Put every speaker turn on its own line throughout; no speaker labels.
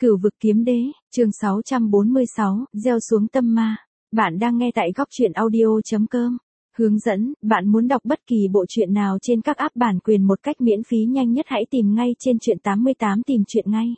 Cửu vực kiếm đế, chương 646, gieo xuống tâm ma. Bạn đang nghe tại góc truyện audio.com. Hướng dẫn, bạn muốn đọc bất kỳ bộ truyện nào trên các app bản quyền một cách miễn phí nhanh nhất hãy tìm ngay trên truyện 88 tìm truyện ngay.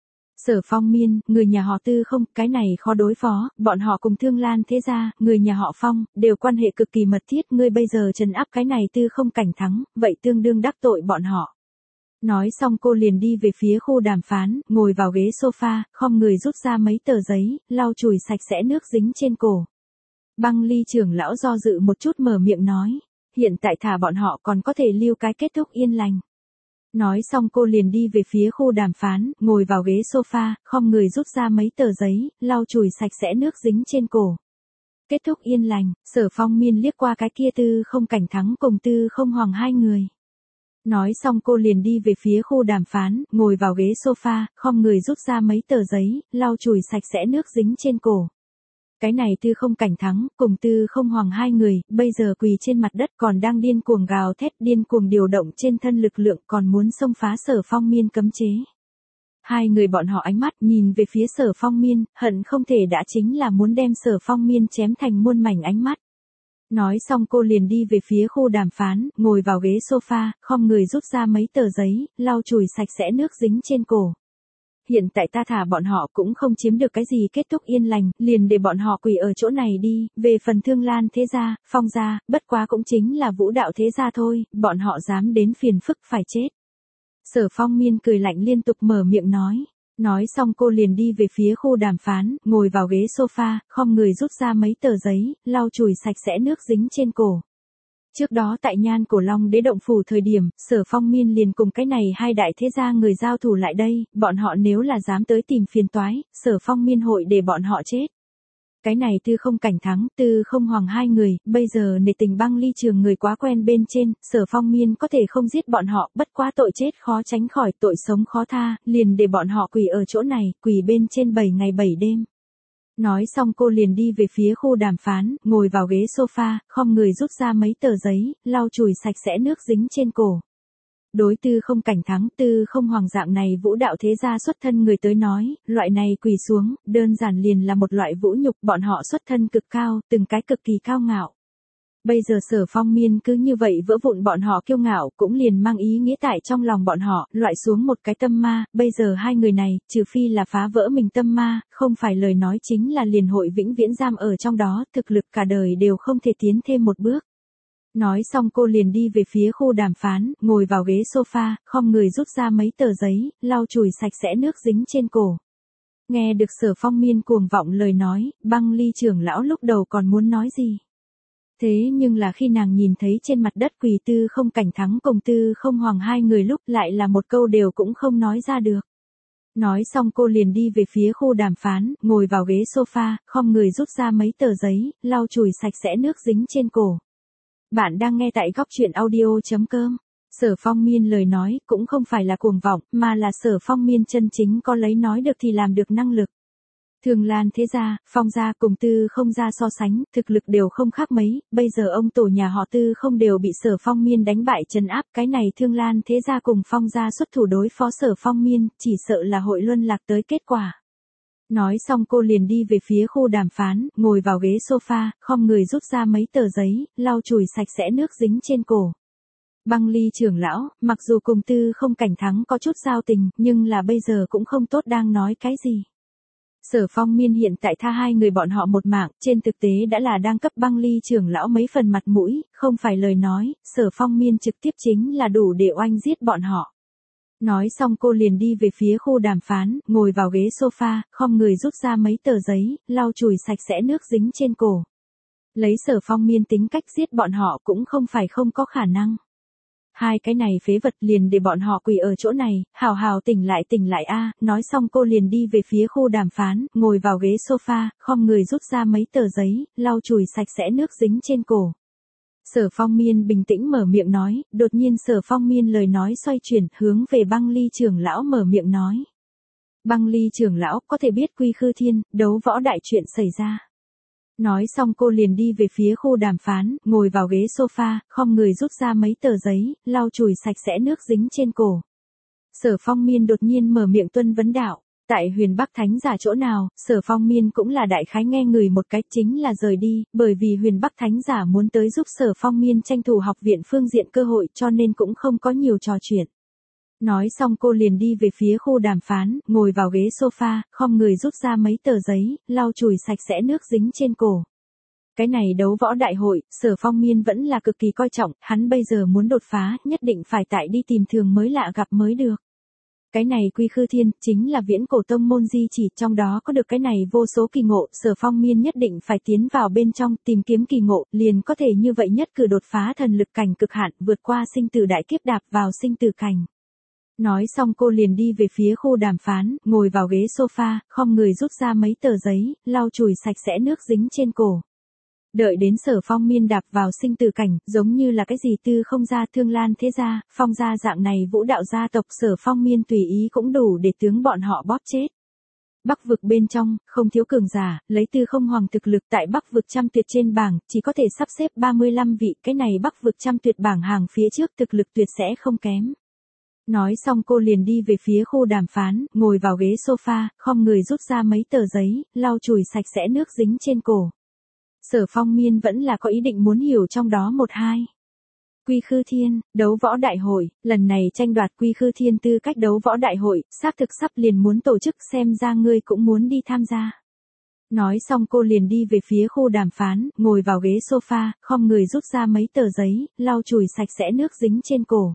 Sở Phong Miên, người nhà họ Tư không, cái này khó đối phó, bọn họ cùng Thương Lan thế gia, người nhà họ Phong, đều quan hệ cực kỳ mật thiết, ngươi bây giờ trấn áp cái này Tư không cảnh thắng, vậy tương đương đắc tội bọn họ. Nói xong cô liền đi về phía khu đàm phán, ngồi vào ghế sofa, khom người rút ra mấy tờ giấy, lau chùi sạch sẽ nước dính trên cổ. Băng Ly trưởng lão do dự một chút mở miệng nói, hiện tại thả bọn họ còn có thể lưu cái kết thúc yên lành. Nói xong cô liền đi về phía khu đàm phán, ngồi vào ghế sofa, khom người rút ra mấy tờ giấy, lau chùi sạch sẽ nước dính trên cổ. Kết thúc yên lành, Sở Phong Miên liếc qua cái kia Tư không cảnh thắng cùng Tư không hoàng hai người. Nói xong cô liền đi về phía khu đàm phán, ngồi vào ghế sofa, khom người rút ra mấy tờ giấy, lau chùi sạch sẽ nước dính trên cổ. Cái này Tư không cảnh thắng, cùng Tư không hoàng hai người, bây giờ quỳ trên mặt đất còn đang điên cuồng gào thét, điên cuồng điều động trên thân lực lượng còn muốn xông phá Sở Phong Miên cấm chế. Hai người bọn họ ánh mắt nhìn về phía Sở Phong Miên, hận không thể đã chính là muốn đem Sở Phong Miên chém thành muôn mảnh ánh mắt. Nói xong cô liền đi về phía khu đàm phán, ngồi vào ghế sofa, khom người rút ra mấy tờ giấy, lau chùi sạch sẽ nước dính trên cổ. Hiện tại ta thả bọn họ cũng không chiếm được cái gì kết thúc yên lành, liền để bọn họ quỳ ở chỗ này đi, về phần Thương Lan thế gia, Phong gia, bất quá cũng chính là Vũ đạo thế gia thôi, bọn họ dám đến phiền phức phải chết. Sở Phong Miên cười lạnh liên tục mở miệng nói. Nói xong cô liền đi về phía khu đàm phán, ngồi vào ghế sofa, khom người rút ra mấy tờ giấy, lau chùi sạch sẽ nước dính trên cổ. Trước đó tại Nhan Cổ Long Đế động phủ thời điểm, Sở Phong Miên liền cùng cái này hai đại thế gia người giao thủ lại đây, bọn họ nếu là dám tới tìm phiền toái, Sở Phong Miên hội để bọn họ chết. Cái này Tư không cảnh thắng, Tư không hoàng hai người, bây giờ nể tình Băng Ly trường người quá quen bên trên, Sở Phong Miên có thể không giết bọn họ, bất quá tội chết khó tránh khỏi, tội sống khó tha, liền để bọn họ quỳ ở chỗ này, quỳ bên trên 7 ngày 7 đêm. Nói xong cô liền đi về phía khu đàm phán, ngồi vào ghế sofa, khom người rút ra mấy tờ giấy, lau chùi sạch sẽ nước dính trên cổ. Đối Tư không cảnh thắng, Tư không hoàng dạng này Vũ đạo thế gia xuất thân người tới nói, loại này quỳ xuống, đơn giản liền là một loại vũ nhục, bọn họ xuất thân cực cao, từng cái cực kỳ cao ngạo. Bây giờ Sở Phong Miên cứ như vậy vỡ vụn bọn họ kiêu ngạo, cũng liền mang ý nghĩa tại trong lòng bọn họ, loại xuống một cái tâm ma, bây giờ hai người này, trừ phi là phá vỡ mình tâm ma, không phải lời nói chính là liền hội vĩnh viễn giam ở trong đó, thực lực cả đời đều không thể tiến thêm một bước. Nói xong cô liền đi về phía khu đàm phán, ngồi vào ghế sofa, khom người rút ra mấy tờ giấy, lau chùi sạch sẽ nước dính trên cổ. Nghe được Sở Phong Miên cuồng vọng lời nói, Băng Ly trưởng lão lúc đầu còn muốn nói gì. Thế nhưng là khi nàng nhìn thấy trên mặt đất quỳ Tư không cảnh thắng cùng Tư không hoàng hai người lúc lại là một câu đều cũng không nói ra được. Nói xong cô liền đi về phía khu đàm phán, ngồi vào ghế sofa, khom người rút ra mấy tờ giấy, lau chùi sạch sẽ nước dính trên cổ. Bạn đang nghe tại góc truyện audio.com. Sở Phong Miên lời nói cũng không phải là cuồng vọng, mà là Sở Phong Miên chân chính có lấy nói được thì làm được năng lực. Thương Lan thế gia, Phong gia cùng Tư không gia so sánh, thực lực đều không khác mấy, bây giờ ông tổ nhà họ Tư không đều bị Sở Phong Miên đánh bại trấn áp, cái này Thương Lan thế gia cùng Phong gia xuất thủ đối phó Sở Phong Miên, chỉ sợ là hội luân lạc tới kết quả. Nói xong cô liền đi về phía khu đàm phán, ngồi vào ghế sofa, khom người rút ra mấy tờ giấy, lau chùi sạch sẽ nước dính trên cổ. Băng Ly trưởng lão, mặc dù cùng Tư không cảnh thắng có chút giao tình, nhưng là bây giờ cũng không tốt đang nói cái gì. Sở Phong Miên hiện tại tha hai người bọn họ một mạng, trên thực tế đã là đang cấp Băng Ly trưởng lão mấy phần mặt mũi, không phải lời nói, Sở Phong Miên trực tiếp chính là đủ để oanh giết bọn họ. Nói xong cô liền đi về phía khu đàm phán, ngồi vào ghế sofa, khom người rút ra mấy tờ giấy, lau chùi sạch sẽ nước dính trên cổ. Lấy Sở Phong Miên tính cách giết bọn họ cũng không phải không có khả năng. Hai cái này phế vật liền để bọn họ quỳ ở chỗ này, hào hào tỉnh lại a. Nói xong cô liền đi về phía khu đàm phán, ngồi vào ghế sofa, khom người rút ra mấy tờ giấy, lau chùi sạch sẽ nước dính trên cổ. Sở Phong Miên bình tĩnh mở miệng nói, đột nhiên Sở Phong Miên lời nói xoay chuyển, hướng về Băng Ly trưởng lão mở miệng nói. Băng Ly trưởng lão có thể biết quy khư thiên, đấu võ đại chuyện xảy ra. Nói xong cô liền đi về phía khu đàm phán, ngồi vào ghế sofa, khom người rút ra mấy tờ giấy, lau chùi sạch sẽ nước dính trên cổ. Sở Phong Miên đột nhiên mở miệng tuân vấn đạo. Tại Huyền Bắc Thánh Giả chỗ nào, Sở Phong Miên cũng là đại khái nghe người một cách chính là rời đi, bởi vì Huyền Bắc Thánh Giả muốn tới giúp Sở Phong Miên tranh thủ học viện phương diện cơ hội cho nên cũng không có nhiều trò chuyện. Nói xong cô liền đi về phía khu đàm phán, ngồi vào ghế sofa, khom người rút ra mấy tờ giấy, lau chùi sạch sẽ nước dính trên cổ. Cái này đấu võ đại hội, Sở Phong Miên vẫn là cực kỳ coi trọng, hắn bây giờ muốn đột phá, nhất định phải tại đi tìm thường mới lạ gặp mới được. Cái này Quy Khư Thiên, chính là viễn cổ tông môn di chỉ, trong đó có được cái này vô số kỳ ngộ, Sở Phong Miên nhất định phải tiến vào bên trong, tìm kiếm kỳ ngộ, liền có thể như vậy nhất cử đột phá thần lực cảnh cực hạn, vượt qua sinh tử đại kiếp đạp vào sinh tử cảnh. Nói xong cô liền đi về phía khu đàm phán, ngồi vào ghế sofa, khom người rút ra mấy tờ giấy, lau chùi sạch sẽ nước dính trên cổ. Đợi đến Sở Phong Miên đạp vào sinh tử cảnh, giống như là cái gì Tư Không gia, Thương Lan thế gia, Phong gia dạng này vũ đạo gia tộc, Sở Phong Miên tùy ý cũng đủ để tướng bọn họ bóp chết. Bắc vực bên trong, không thiếu cường giả, lấy Tư Không hoàng thực lực tại Bắc vực trăm tuyệt trên bảng, chỉ có thể sắp xếp 35 vị, cái này Bắc vực trăm tuyệt bảng hàng phía trước thực lực tuyệt sẽ không kém. Nói xong cô liền đi về phía khu đàm phán, ngồi vào ghế sofa, khom người rút ra mấy tờ giấy, lau chùi sạch sẽ nước dính trên cổ. Sở Phong Miên vẫn là có ý định muốn hiểu trong đó một hai. Quy Khư Thiên, đấu võ đại hội, lần này tranh đoạt Quy Khư Thiên tư cách đấu võ đại hội, xác thực sắp liền muốn tổ chức, xem ra ngươi cũng muốn đi tham gia. Nói xong cô liền đi về phía khu đàm phán, ngồi vào ghế sofa, khom người rút ra mấy tờ giấy, lau chùi sạch sẽ nước dính trên cổ.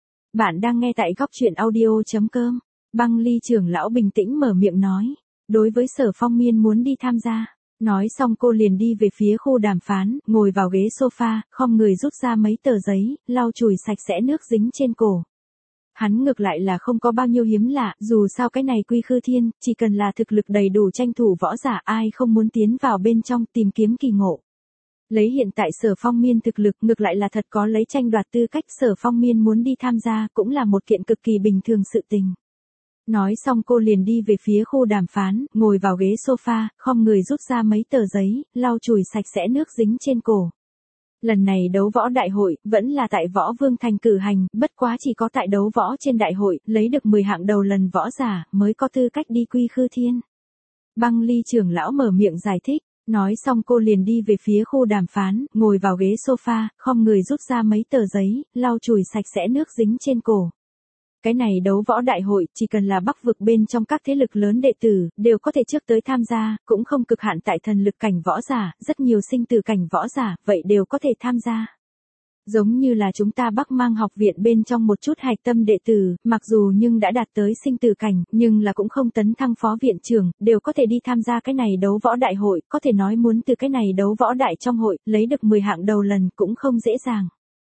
Bạn đang nghe tại góc truyện audio.com. Băng Ly trưởng lão bình tĩnh mở miệng nói. Đối với Sở Phong Miên muốn đi tham gia. Nói xong cô liền đi về phía khu đàm phán, ngồi vào ghế sofa, khom người rút ra mấy tờ giấy, lau chùi sạch sẽ nước dính trên cổ. Hắn ngược lại là không có bao nhiêu hiếm lạ, dù sao cái này Quy Khư Thiên, chỉ cần là thực lực đầy đủ tranh thủ võ giả, ai không muốn tiến vào bên trong tìm kiếm kỳ ngộ. Lấy hiện tại Sở Phong Miên thực lực, ngược lại là thật có lấy tranh đoạt tư cách, Sở Phong Miên muốn đi tham gia cũng là một kiện cực kỳ bình thường sự tình. Nói xong cô liền đi về phía khu đàm phán, ngồi vào ghế sofa, khom người rút ra mấy tờ giấy, lau chùi sạch sẽ nước dính trên cổ. Lần này đấu võ đại hội, vẫn là tại Võ Vương Thành cử hành, bất quá chỉ có tại đấu võ trên đại hội, lấy được 10 hạng đầu lần võ giả, mới có tư cách đi Quy Khư Thiên. Băng Ly trưởng lão mở miệng giải thích. Nói xong cô liền đi về phía khu đàm phán, ngồi vào ghế sofa, khom người rút ra mấy tờ giấy, lau chùi sạch sẽ nước dính trên cổ. Cái này đấu võ đại hội, chỉ cần là Bắc vực bên trong các thế lực lớn đệ tử, đều có thể trước tới tham gia, cũng không cực hạn tại thần lực cảnh võ giả, rất nhiều sinh tử cảnh võ giả, vậy đều có thể tham gia. Giống như là chúng ta Bắc Mang học viện bên trong một chút hạch tâm đệ tử, mặc dù nhưng đã đạt tới sinh tử cảnh, nhưng là cũng không tấn thăng phó viện trưởng, đều có thể đi tham gia cái này đấu võ đại hội, có thể nói muốn từ cái này đấu võ đại trong hội, lấy được 10 hạng đầu lần cũng không dễ dàng.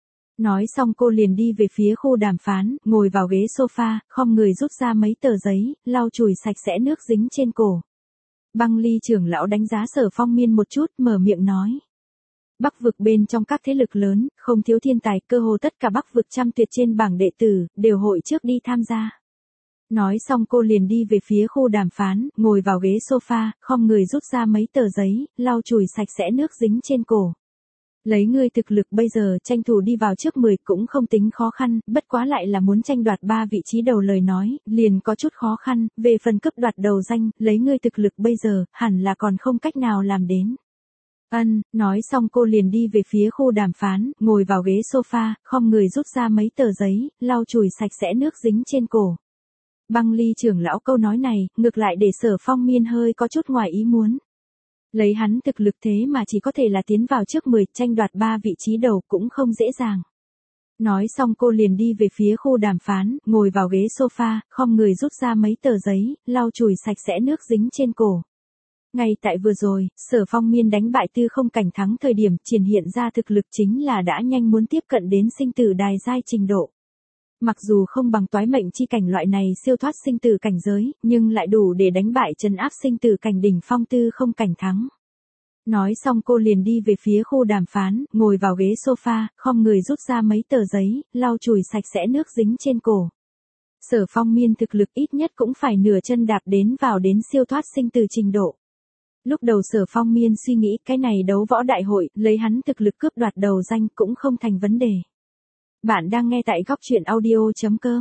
Nói xong cô liền đi về phía khu đàm phán, ngồi vào ghế sofa, khom người rút ra mấy tờ giấy, lau chùi sạch sẽ nước dính trên cổ. Băng Ly trưởng lão đánh giá Sở Phong Miên một chút, mở miệng nói. Bắc vực bên trong các thế lực lớn, không thiếu thiên tài, cơ hồ tất cả Bắc vực trăm tuyệt trên bảng đệ tử, đều hội trước đi tham gia. Nói xong cô liền đi về phía khu đàm phán, ngồi vào ghế sofa, khom người rút ra mấy tờ giấy, lau chùi sạch sẽ nước dính trên cổ. Lấy ngươi thực lực bây giờ tranh thủ đi vào trước 10 cũng không tính khó khăn, bất quá lại là muốn tranh đoạt 3 vị trí đầu lời nói, liền có chút khó khăn, về phần cướp đoạt đầu danh, lấy ngươi thực lực bây giờ, hẳn là còn không cách nào làm đến. Nói xong cô liền đi về phía khu đàm phán, ngồi vào ghế sofa, khom người rút ra mấy tờ giấy, lau chùi sạch sẽ nước dính trên cổ. Băng Ly trưởng lão câu nói này, ngược lại để Sở Phong Miên hơi có chút ngoài ý muốn. Lấy hắn thực lực thế mà chỉ có thể là tiến vào trước 10, tranh đoạt 3 vị trí đầu cũng không dễ dàng. Nói xong cô liền đi về phía khu đàm phán, ngồi vào ghế sofa, khom người rút ra mấy tờ giấy, lau chùi sạch sẽ nước dính trên cổ. Ngay tại vừa rồi, Sở Phong Miên đánh bại Tư Không cảnh thắng thời điểm, triển hiện ra thực lực chính là đã nhanh muốn tiếp cận đến sinh tử đài giai trình độ. Mặc dù không bằng toái mệnh chi cảnh loại này siêu thoát sinh tử cảnh giới, nhưng lại đủ để đánh bại trấn áp sinh tử cảnh đỉnh phong Tư Không cảnh thắng. Nói xong cô liền đi về phía khu đàm phán, ngồi vào ghế sofa, khom người rút ra mấy tờ giấy, lau chùi sạch sẽ nước dính trên cổ. Sở Phong Miên thực lực ít nhất cũng phải nửa chân đạp đến vào đến siêu thoát sinh tử trình độ. Lúc đầu Sở Phong Miên suy nghĩ cái này đấu võ đại hội, lấy hắn thực lực cướp đoạt đầu danh cũng không thành vấn đề. Bạn đang nghe tại góc truyện audio.com.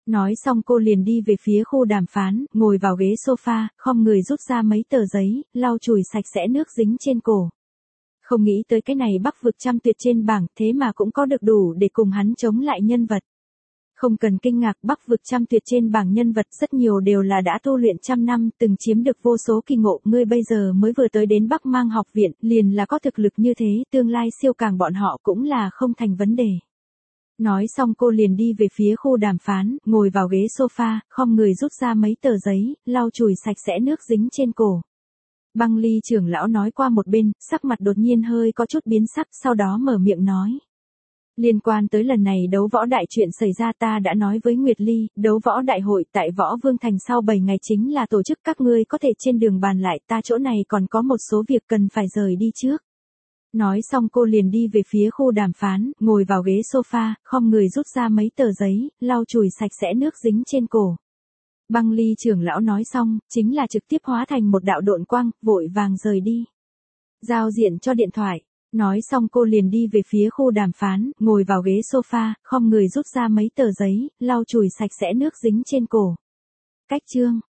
Nói xong cô liền đi về phía khu đàm phán, ngồi vào ghế sofa, khom người rút ra mấy tờ giấy, lau chùi sạch sẽ nước dính trên cổ. Không nghĩ tới cái này Bắc vực trăm tuyệt trên bảng, thế mà cũng có được đủ để cùng hắn chống lại nhân vật. Không cần kinh ngạc, Bắc vực trăm tuyệt trên bảng nhân vật rất nhiều đều là đã tu luyện trăm năm, từng chiếm được vô số kỳ ngộ, ngươi bây giờ mới vừa tới đến Bắc Mang học viện, liền là có thực lực như thế, tương lai siêu càng bọn họ cũng là không thành vấn đề. Nói xong cô liền đi về phía khu đàm phán, ngồi vào ghế sofa, khom người rút ra mấy tờ giấy, lau chùi sạch sẽ nước dính trên cổ. Băng Ly trưởng lão nói qua một bên, sắc mặt đột nhiên hơi có chút biến sắc, sau đó mở miệng nói. Liên quan tới lần này đấu võ đại chuyện xảy ra, ta đã nói với Nguyệt Ly, đấu võ đại hội tại Võ Vương Thành sau 7 ngày chính là tổ chức, các ngươi có thể trên đường bàn lại, ta chỗ này còn có một số việc cần phải rời đi trước. Nói xong cô liền đi về phía khu đàm phán, ngồi vào ghế sofa, khom người rút ra mấy tờ giấy, lau chùi sạch sẽ nước dính trên cổ. Băng Ly trưởng lão nói xong, chính là trực tiếp hóa thành một đạo độn quang, vội vàng rời đi. Giao diện cho điện thoại. Nói xong cô liền đi về phía khu đàm phán, ngồi vào ghế sofa, khom người rút ra mấy tờ giấy, lau chùi sạch sẽ nước dính trên cổ. Cách chương